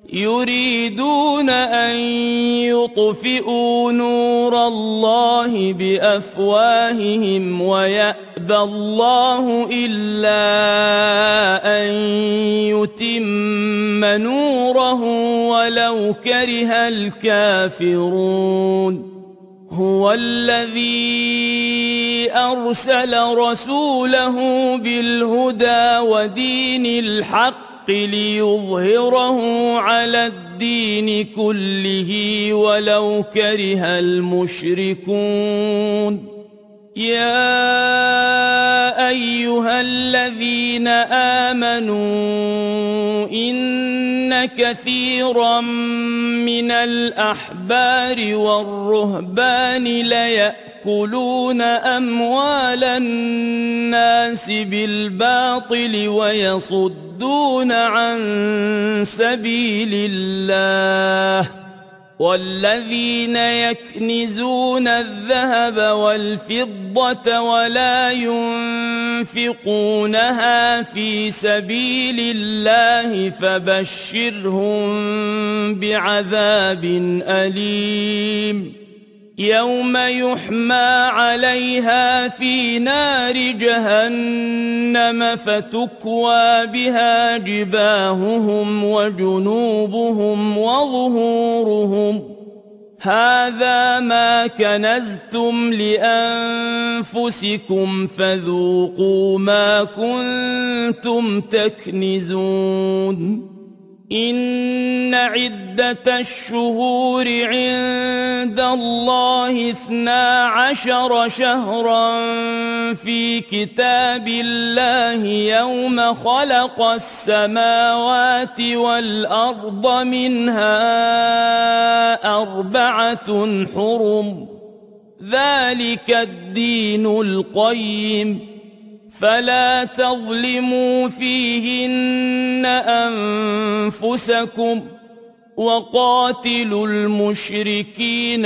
يريدون أن يطفئوا نور الله بأفواههم ويأبى الله إلا أن يتم نوره ولو كره الكافرون هو الذي أرسل رسوله بالهدى ودين الحق ليظهره على الدين كله ولو كره المشركون يا أيها الذين آمنوا إن كثيرا من الأحبار والرهبان ليأكلون أموال الناس بالباطل ويصدون عن سبيل الله والذين يكنزون الذهب والفضة ولا ينفقونها في سبيل الله فبشرهم بعذاب أليم يوم يحمى عليها في نار جهنم فتكوى بها جباههم وجنوبهم وظهورهم هذا ما كنزتم لأنفسكم فذوقوا ما كنتم تكنزون إن عدة الشهور عند الله 12 شهرا في كتاب الله يوم خلق السماوات والأرض منها 4 حرم ذلك الدين القيم فلا تظلموا فيهن أنفسكم وقاتلوا المشركين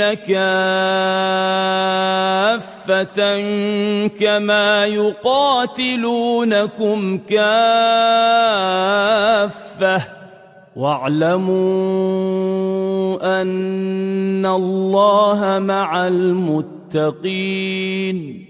كافة كما يقاتلونكم كافة واعلموا أن الله مع المتقين